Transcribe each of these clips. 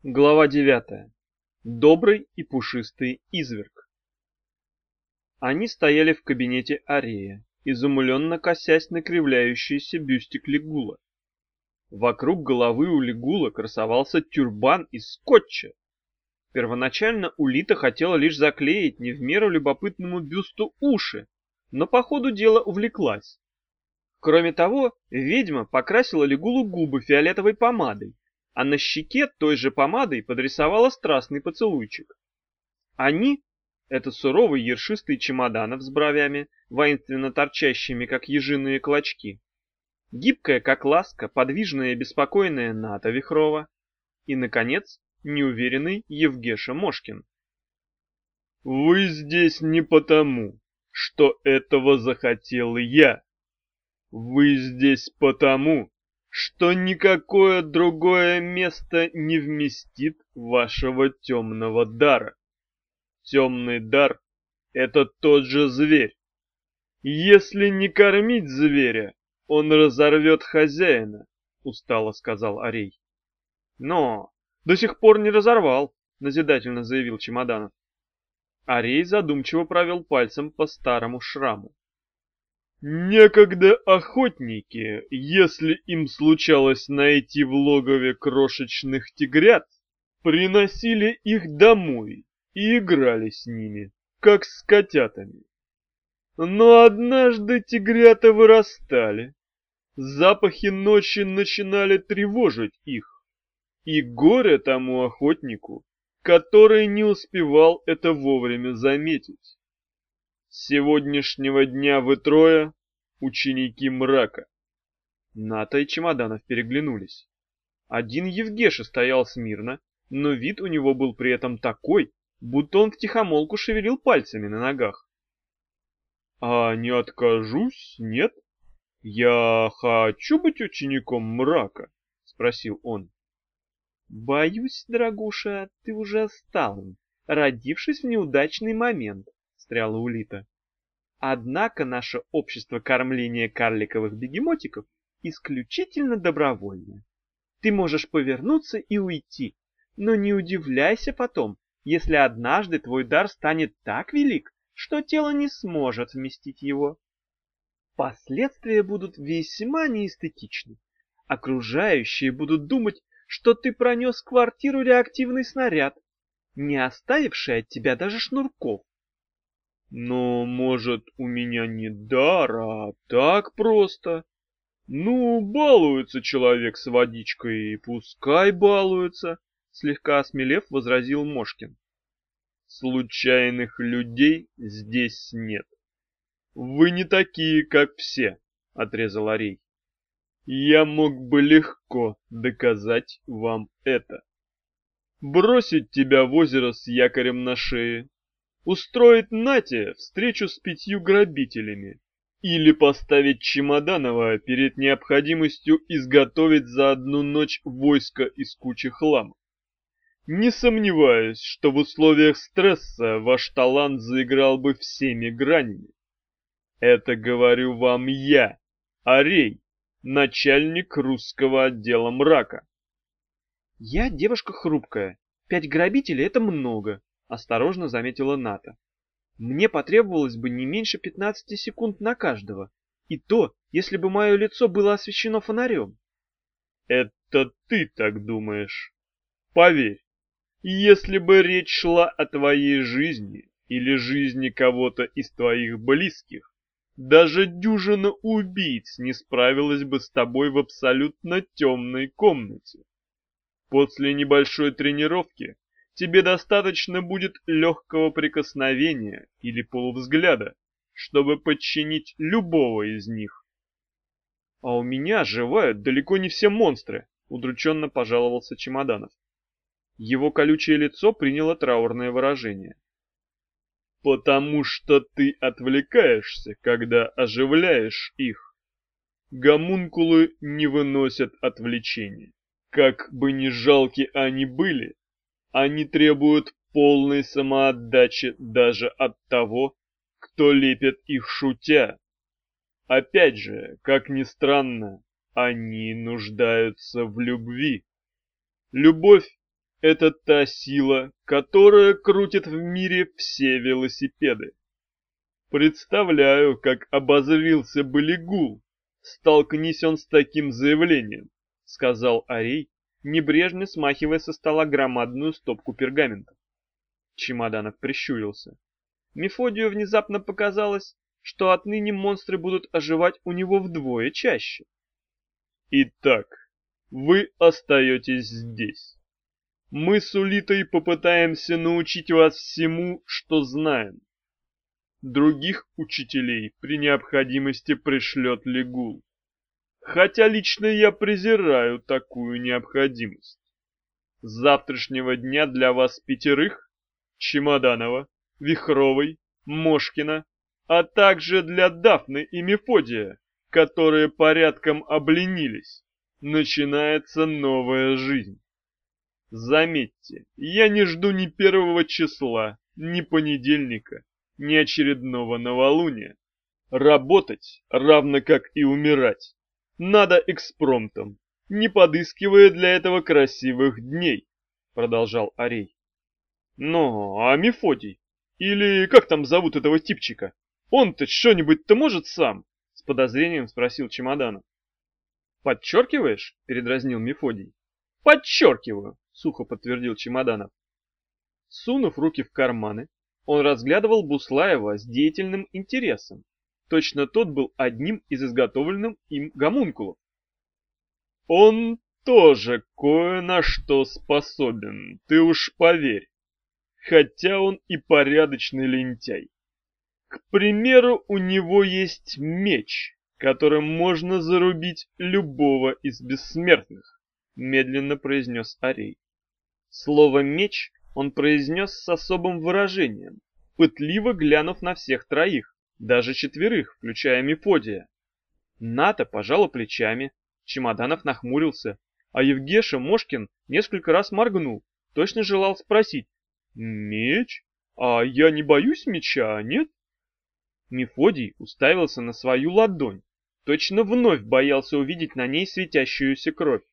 Глава 9. Добрый и пушистый изверг. Они стояли в кабинете Арея, изумленно косясь на кривляющийся бюстик Лигула. Вокруг головы у Лигула красовался тюрбан из скотча. Первоначально Улита хотела лишь заклеить не в меру любопытному бюсту уши, но по ходу дела увлеклась. Кроме того, ведьма покрасила Лигулу губы фиолетовой помадой, а на щеке той же помадой подрисовала страстный поцелуйчик. Они — это суровый ершистый Чемоданов с бровями, воинственно торчащими, как ежиные клочки, гибкая, как ласка, подвижная и беспокойная Ната Вихрова и, наконец, неуверенный Евгеша Мошкин. «Вы здесь не потому, что этого захотел я. Вы здесь потому, что никакое другое место не вместит вашего темного дара. Темный дар — это тот же зверь. Если не кормить зверя, он разорвет хозяина, — устало сказал Арей. Но до сих пор не разорвал, — назидательно заявил Чемоданов. Арей задумчиво провел пальцем по старому шраму. Некогда охотники, если им случалось найти в логове крошечных тигрят, приносили их домой и играли с ними, как с котятами. Но однажды тигрята вырастали, запахи ночи начинали тревожить их, и горе тому охотнику, который не успевал это вовремя заметить. С сегодняшнего дня вы трое ученики мрака. Ната и Чемоданов переглянулись. Один Евгеша стоял смирно, но вид у него был при этом такой, будто он втихомолку шевелил пальцами на ногах. «А не откажусь, нет? Я хочу быть учеником мрака?» — спросил он. «Боюсь, дорогуша, ты уже стал им, родившись в неудачный момент», — встряла Улита. «Однако наше общество кормления карликовых бегемотиков исключительно добровольное. Ты можешь повернуться и уйти, но не удивляйся потом, если однажды твой дар станет так велик, что тело не сможет вместить его. Последствия будут весьма неэстетичны. Окружающие будут думать, что ты пронес в квартиру реактивный снаряд, не оставивший от тебя даже шнурков. Но, может, у меня не дар, а так просто? Ну, балуется человек с водичкой, и пускай балуется, слегка осмелев, возразил Мошкин. Случайных людей здесь нет. Вы не такие, как все, отрезал Арей. Я мог бы легко доказать вам это. Бросить тебя в озеро с якорем на шее, устроить Нате встречу с 5 грабителями или поставить Чемоданова перед необходимостью изготовить за одну ночь войско из кучи хлама. Не сомневаюсь, что в условиях стресса ваш талант заиграл бы всеми гранями. Это говорю вам я, Арей, начальник русского отдела мрака. Я девушка хрупкая. 5 грабителей — это много, осторожно заметила Ната. Мне потребовалось бы не меньше 15 секунд на каждого, и то, если бы мое лицо было освещено фонарем. Это ты так думаешь. Поверь, если бы речь шла о твоей жизни или жизни кого-то из твоих близких, даже дюжина убийц не справилась бы с тобой в абсолютно темной комнате. После небольшой тренировки тебе достаточно будет легкого прикосновения или полувзгляда, чтобы подчинить любого из них. А у меня оживают далеко не все монстры, удрученно пожаловался Чемоданов. Его колючее лицо приняло траурное выражение. Потому что ты отвлекаешься, когда оживляешь их. Гомункулы не выносят отвлечения. Как бы ни жалки они были, они требуют полной самоотдачи даже от того, кто лепит их шутя. Опять же, как ни странно, они нуждаются в любви. Любовь это та сила, которая крутит в мире все велосипеды. Представляю, как обозлился бы Лигул, столкнись он с таким заявлением, сказал Арей, небрежно смахивая со стола громадную стопку пергаментов. Чемоданов прищурился. Мефодию внезапно показалось, что отныне монстры будут оживать у него вдвое чаще. Итак, вы остаетесь здесь. Мы с Улитой попытаемся научить вас всему, что знаем. Других учителей при необходимости пришлет Лигул. Хотя лично я презираю такую необходимость. С завтрашнего дня для вас 5: Чемоданова, Вихровой, Мошкина, а также для Дафны и Мефодия, которые порядком обленились, начинается новая жизнь. Заметьте, я не жду ни 1 числа, ни понедельника, ни очередного новолуния. Работать, равно как и умирать, надо экспромтом, не подыскивая для этого красивых дней, продолжал Арей. Ну, а Мефодий? Или как там зовут этого типчика? Он-то что-нибудь-то может сам? С подозрением спросил Чемоданов. Подчеркиваешь? Передразнил Мефодий. Подчеркиваю, сухо подтвердил Чемоданов. Сунув руки в карманы, он разглядывал Буслаева с деятельным интересом. Точно тот был одним из изготовленных им гомункулов. Он тоже кое на что способен, ты уж поверь. Хотя он и порядочный лентяй. К примеру, у него есть меч, которым можно зарубить любого из бессмертных, медленно произнес Арей. Слово «меч» он произнес с особым выражением, пытливо глянув на всех троих, даже 4, включая Мефодия. Ната пожала плечами, Чемоданов нахмурился, а Евгеша Мошкин несколько раз моргнул, точно желал спросить: «Меч? А я не боюсь меча, нет?» Мефодий уставился на свою ладонь, точно вновь боялся увидеть на ней светящуюся кровь.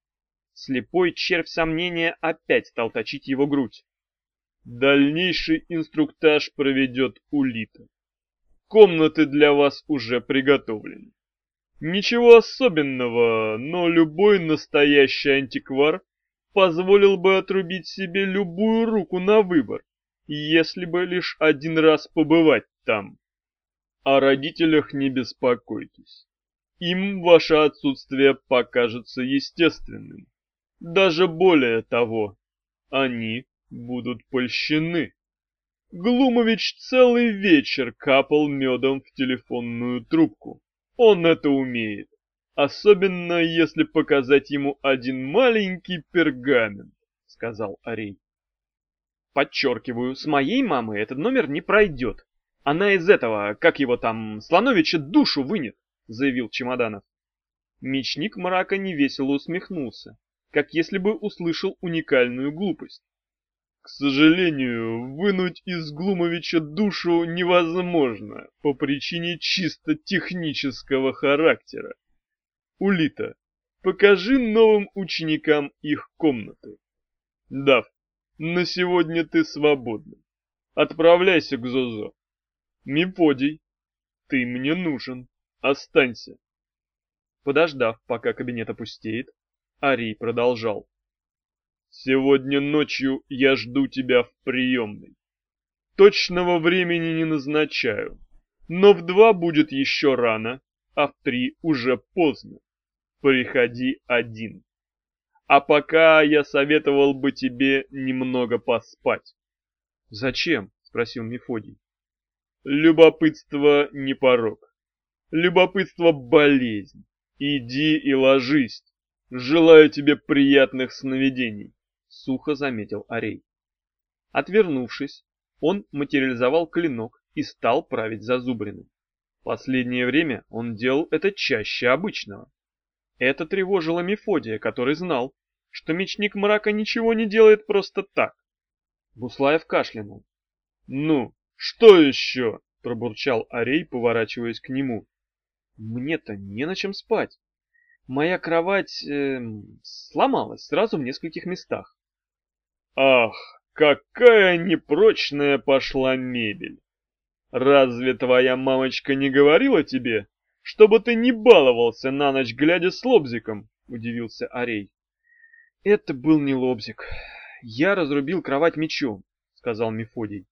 Слепой червь сомнения опять стал точить его грудь. «Дальнейший инструктаж проведет Улита. Комнаты для вас уже приготовлены. Ничего особенного, но любой настоящий антиквар позволил бы отрубить себе любую руку на выбор, если бы лишь 1 раз побывать там. О родителях не беспокойтесь. Им ваше отсутствие покажется естественным. Даже более того, они будут польщены. Глумович целый вечер капал медом в телефонную трубку. Он это умеет. Особенно, если показать ему один маленький пергамент, сказал Арей. Подчеркиваю, с моей мамой этот номер не пройдет. Она из этого, как его там, Слоновича душу вынет, заявил Чемоданов. Мечник мрака невесело усмехнулся, как если бы услышал уникальную глупость. К сожалению, вынуть из Глумовича душу невозможно по причине чисто технического характера. Улита, покажи новым ученикам их комнаты. Дав, на сегодня ты свободна. Отправляйся к Зозо. Мефодий, ты мне нужен. Останься. Подождав, пока кабинет опустеет, Арий продолжал. Сегодня ночью я жду тебя в приемной. Точного времени не назначаю, но в 2 будет еще рано, а в 3 уже поздно. Приходи один. А пока я советовал бы тебе немного поспать. Зачем? Спросил Мефодий. Любопытство не порок. Любопытство болезнь. Иди и ложись. Желаю тебе приятных сновидений. Сухо заметил Арей. Отвернувшись, он материализовал клинок и стал править зазубриным. Последнее время он делал это чаще обычного. Это тревожило Мефодия, который знал, что мечник мрака ничего не делает просто так. Буслаев кашлянул. «Ну, что еще?» – пробурчал Арей, поворачиваясь к нему. «Мне-то не на чем спать. Моя кровать сломалась сразу в нескольких местах. Ах, какая непрочная пошла мебель! Разве твоя мамочка не говорила тебе, чтобы ты не баловался на ночь глядя с лобзиком? Удивился Арей. Это был не лобзик. Я разрубил кровать мечом, сказал Мефодий.